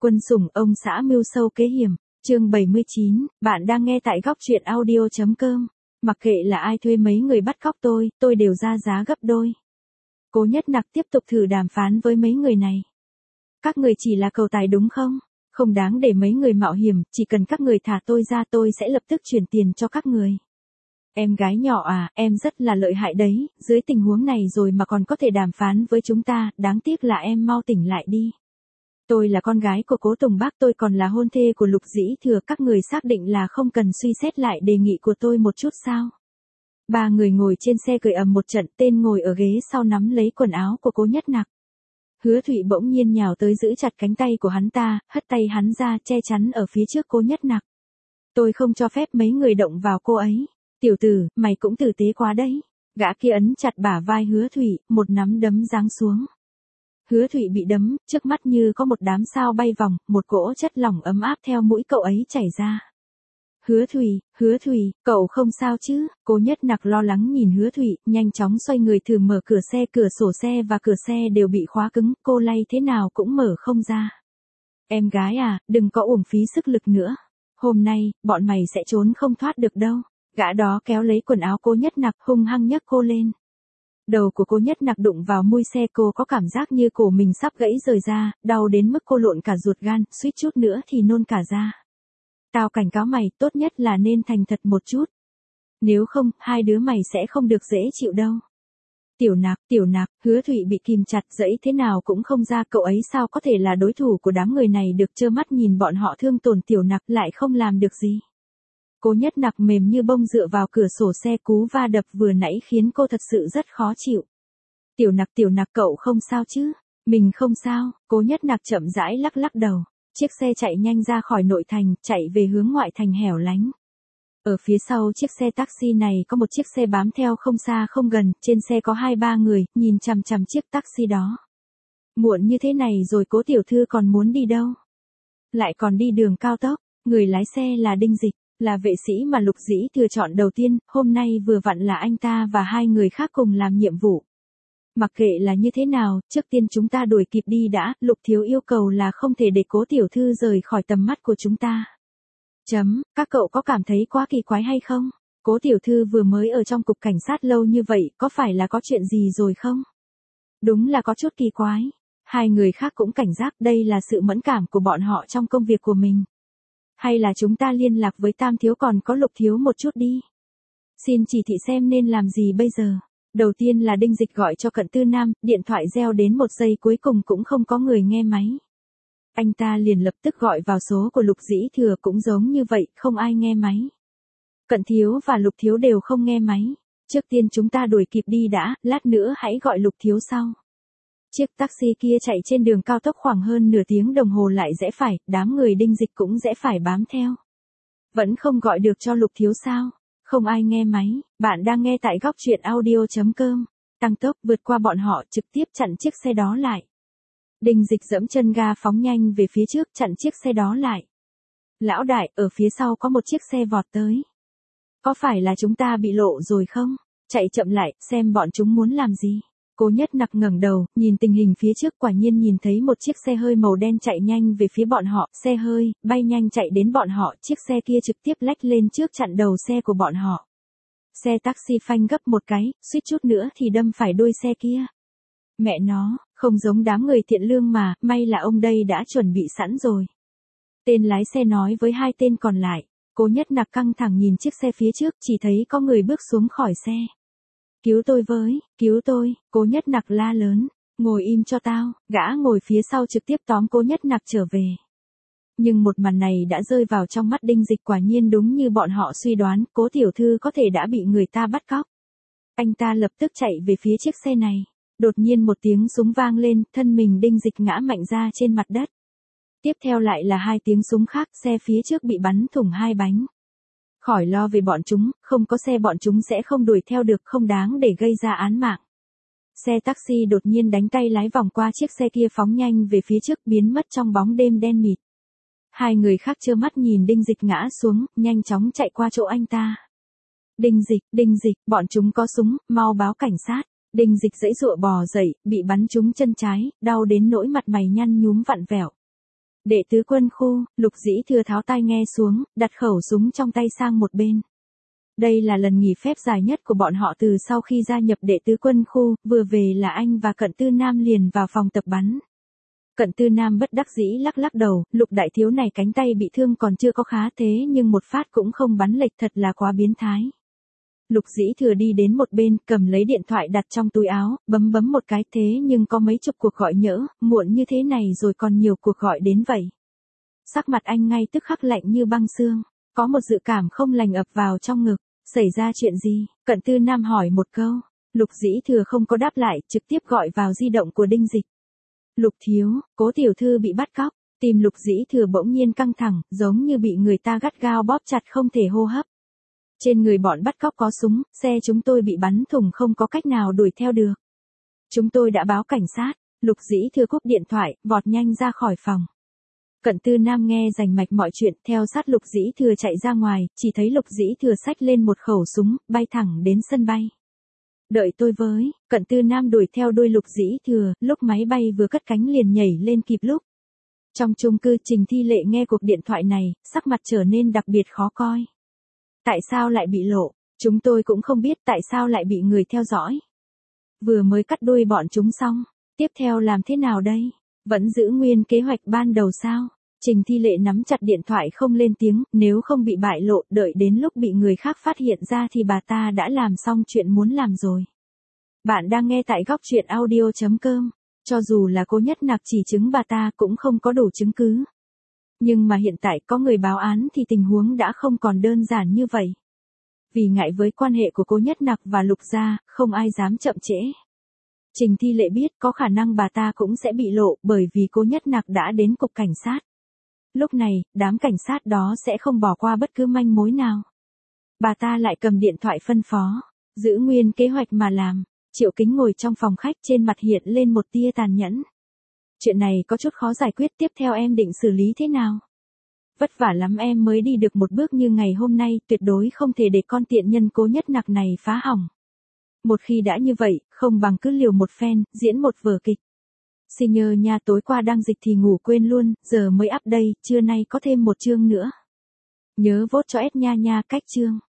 Quân sủng ông xã mưu sâu kế hiểm, chương 79, bạn đang nghe tại góc truyện audio.com. Mặc kệ là ai thuê mấy người bắt cóc tôi đều ra giá gấp đôi. Cố Nhất Nặc tiếp tục thử đàm phán với mấy người này. Các người chỉ là cầu tài đúng không? Không đáng để mấy người mạo hiểm, chỉ cần các người thả tôi ra tôi sẽ lập tức chuyển tiền cho các người. Em gái nhỏ à, em rất là lợi hại đấy, dưới tình huống này rồi mà còn có thể đàm phán với chúng ta, đáng tiếc là em mau tỉnh lại đi. Tôi là con gái của Cố Tùng Bác, tôi còn là hôn thê của Lục Dĩ Thừa, các người xác định là không cần suy xét lại đề nghị của tôi một chút sao? Ba người ngồi trên xe cười ầm một trận, tên ngồi ở ghế sau nắm lấy quần áo của Cố Nhất Nặc. Hứa Thụy bỗng nhiên nhào tới giữ chặt cánh tay của hắn ta, hất tay hắn ra che chắn ở phía trước Cố Nhất Nặc. Tôi không cho phép mấy người động vào cô ấy. Tiểu tử, mày cũng tử tế quá đấy. Gã kia ấn chặt bả vai Hứa Thụy, một nắm đấm giáng xuống. Hứa Thụy bị đấm, trước mắt như có một đám sao bay vòng, một cỗ chất lỏng ấm áp theo mũi cậu ấy chảy ra. Hứa Thụy, cậu không sao chứ? Cố Nhất Nặc lo lắng nhìn Hứa Thụy, nhanh chóng xoay người thử mở cửa xe, cửa sổ xe và cửa xe đều bị khóa cứng, cô lay thế nào cũng mở không ra. Em gái à, đừng có uổng phí sức lực nữa. Hôm nay, bọn mày sẽ trốn không thoát được đâu. Gã đó kéo lấy quần áo Cố Nhất Nặc, hung hăng nhấc cô lên. Đầu của Cố Nhất Nặc đụng vào mui xe, cô có cảm giác như cổ mình sắp gãy rời ra, đau đến mức cô lộn cả ruột gan, suýt chút nữa thì nôn cả ra. Tao cảnh cáo mày, tốt nhất là nên thành thật một chút. Nếu không, hai đứa mày sẽ không được dễ chịu đâu. Tiểu Nặc, Hứa Thụy bị kìm chặt, dẫy thế nào cũng không ra, cậu ấy sao có thể là đối thủ của đám người này được, trơ mắt nhìn bọn họ thương tổn Tiểu Nặc lại không làm được gì. Cố Nhất Nặc mềm như bông dựa vào cửa sổ xe, cú va đập vừa nãy khiến cô thật sự rất khó chịu. Tiểu Nặc cậu không sao chứ? Mình không sao, Cố Nhất Nặc chậm rãi lắc lắc đầu. Chiếc xe chạy nhanh ra khỏi nội thành, chạy về hướng ngoại thành hẻo lánh. Ở phía sau chiếc xe taxi này có một chiếc xe bám theo không xa không gần, trên xe có 2-3 người, nhìn chằm chằm chiếc taxi đó. Muộn như thế này rồi Cố tiểu thư còn muốn đi đâu? Lại còn đi đường cao tốc, người lái xe là Đinh Dịch. Là vệ sĩ mà Lục Dĩ Thừa chọn đầu tiên, hôm nay vừa vặn là anh ta và hai người khác cùng làm nhiệm vụ. Mặc kệ là như thế nào, trước tiên chúng ta đuổi kịp đi đã, Lục thiếu yêu cầu là không thể để Cố tiểu thư rời khỏi tầm mắt của chúng ta. Các cậu có cảm thấy quá kỳ quái hay không? Cố tiểu thư vừa mới ở trong cục cảnh sát lâu như vậy, có phải là có chuyện gì rồi không? Đúng là có chút kỳ quái. Hai người khác cũng cảnh giác, đây là sự mẫn cảm của bọn họ trong công việc của mình. Hay là chúng ta liên lạc với Tam thiếu còn có Lục thiếu một chút đi. Xin chỉ thị xem nên làm gì bây giờ. Đầu tiên là Đinh Dịch gọi cho Cận Tư Nam, điện thoại reo đến 1 giây cuối cùng cũng không có người nghe máy. Anh ta liền lập tức gọi vào số của Lục Dĩ Thừa, cũng giống như vậy, không ai nghe máy. Cận thiếu và Lục thiếu đều không nghe máy. Trước tiên chúng ta đuổi kịp đi đã, lát nữa hãy gọi Lục thiếu sau. Chiếc taxi kia chạy trên đường cao tốc khoảng hơn nửa tiếng đồng hồ lại rẽ phải, đám người Đinh Dịch cũng rẽ phải bám theo. Vẫn không gọi được cho Lục thiếu sao? Không ai nghe máy. Bạn đang nghe tại góc truyện audio.com. Tăng tốc vượt qua bọn họ, trực tiếp chặn chiếc xe đó lại. Đinh Dịch giẫm chân ga phóng nhanh về phía trước, chặn chiếc xe đó lại. Lão đại, ở phía sau có một chiếc xe vọt tới. Có phải là chúng ta bị lộ rồi không? Chạy chậm lại, xem bọn chúng muốn làm gì. Cố Nhất Nặc ngẩng đầu, nhìn tình hình phía trước, quả nhiên nhìn thấy một chiếc xe hơi màu đen chạy nhanh về phía bọn họ, xe hơi, bay nhanh chạy đến bọn họ, chiếc xe kia trực tiếp lách lên trước chặn đầu xe của bọn họ. Xe taxi phanh gấp một cái, suýt chút nữa thì đâm phải đuôi xe kia. Mẹ nó, không giống đám người thiện lương mà, may là ông đây đã chuẩn bị sẵn rồi. Tên lái xe nói với hai tên còn lại. Cố Nhất Nặc căng thẳng nhìn chiếc xe phía trước, chỉ thấy có người bước xuống khỏi xe. Cứu tôi với, cứu tôi, Cố Nhất Nặc la lớn, ngồi im cho tao, gã ngồi phía sau trực tiếp tóm Cố Nhất Nặc trở về. Nhưng một màn này đã rơi vào trong mắt Đinh Dịch, quả nhiên đúng như bọn họ suy đoán, Cố tiểu thư có thể đã bị người ta bắt cóc. Anh ta lập tức chạy về phía chiếc xe này, đột nhiên một tiếng súng vang lên, thân mình Đinh Dịch ngã mạnh ra trên mặt đất. Tiếp theo lại là 2 tiếng súng khác, xe phía trước bị bắn thủng 2 bánh. Khỏi lo về bọn chúng, không có xe bọn chúng sẽ không đuổi theo được, không đáng để gây ra án mạng. Xe taxi đột nhiên đánh tay lái vòng qua chiếc xe kia phóng nhanh về phía trước, biến mất trong bóng đêm đen mịt. Hai người khác trơ mắt nhìn Đinh Dịch ngã xuống, nhanh chóng chạy qua chỗ anh ta. Đinh Dịch, bọn chúng có súng, mau báo cảnh sát. Đinh Dịch giãy giụa bò dậy, bị bắn trúng chân trái, đau đến nỗi mặt mày nhăn nhúm vặn vẹo. Đệ tứ quân khu, Lục Dĩ Thừa tháo tai nghe xuống, đặt khẩu súng trong tay sang một bên. Đây là lần nghỉ phép dài nhất của bọn họ từ sau khi gia nhập đệ tứ quân khu, vừa về là anh và Cận Tư Nam liền vào phòng tập bắn. Cận Tư Nam bất đắc dĩ lắc lắc đầu, Lục đại thiếu này cánh tay bị thương còn chưa có khá thế nhưng một phát cũng không bắn lệch, thật là quá biến thái. Lục Dĩ Thừa đi đến một bên, cầm lấy điện thoại đặt trong túi áo, bấm một cái, thế nhưng có mấy chục cuộc gọi nhỡ, muộn như thế này rồi còn nhiều cuộc gọi đến vậy. Sắc mặt anh ngay tức khắc lạnh như băng xương, có một dự cảm không lành ập vào trong ngực. Xảy ra chuyện gì? Cận Tư Nam hỏi một câu. Lục Dĩ Thừa không có đáp lại, trực tiếp gọi vào di động của Đinh Dịch. Lục thiếu, Cố tiểu thư bị bắt cóc. Tim Lục Dĩ Thừa bỗng nhiên căng thẳng, giống như bị người ta gắt gao bóp chặt không thể hô hấp. Trên người bọn bắt cóc có súng, xe chúng tôi bị bắn thủng không có cách nào đuổi theo được. Chúng tôi đã báo cảnh sát. Lục Dĩ Thừa cúp điện thoại, vọt nhanh ra khỏi phòng. Cận Tư Nam nghe rành mạch mọi chuyện, theo sát Lục Dĩ Thừa chạy ra ngoài, chỉ thấy Lục Dĩ Thừa xách lên một khẩu súng, bay thẳng đến sân bay. Đợi tôi với, Cận Tư Nam đuổi theo đuôi Lục Dĩ Thừa, lúc máy bay vừa cất cánh liền nhảy lên kịp lúc. Trong chung cư Trình Thi Lệ nghe cuộc điện thoại này, sắc mặt trở nên đặc biệt khó coi. Tại sao lại bị lộ? Chúng tôi cũng không biết tại sao lại bị người theo dõi. Vừa mới cắt đuôi bọn chúng xong, tiếp theo làm thế nào đây? Vẫn giữ nguyên kế hoạch ban đầu sao? Trình Thi Lệ nắm chặt điện thoại không lên tiếng, nếu không bị bại lộ, đợi đến lúc bị người khác phát hiện ra thì bà ta đã làm xong chuyện muốn làm rồi. Bạn đang nghe tại góc truyện audio.com. Cho dù là Cố Nhất Nặc chỉ chứng bà ta cũng không có đủ chứng cứ. Nhưng mà hiện tại có người báo án thì tình huống đã không còn đơn giản như vậy. Vì ngại với quan hệ của Cố Nhất Nặc và Lục gia, không ai dám chậm trễ. Trình Thi Lệ biết có khả năng bà ta cũng sẽ bị lộ bởi vì Cố Nhất Nặc đã đến cục cảnh sát. Lúc này, đám cảnh sát đó sẽ không bỏ qua bất cứ manh mối nào. Bà ta lại cầm điện thoại phân phó, giữ nguyên kế hoạch mà làm. Triệu Kính ngồi trong phòng khách, trên mặt hiện lên một tia tàn nhẫn. Chuyện này có chút khó giải quyết, tiếp theo em định xử lý thế nào? Vất vả lắm em mới đi được một bước như ngày hôm nay, tuyệt đối không thể để con tiện nhân Cố Nhất Nặc này phá hỏng. Một khi đã như vậy, không bằng cứ liều một phen, diễn một vở kịch. Senior nha, tối qua đang dịch thì ngủ quên luôn, giờ mới up đây, trưa nay có thêm một chương nữa. Nhớ vote cho S nha nha, cách chương.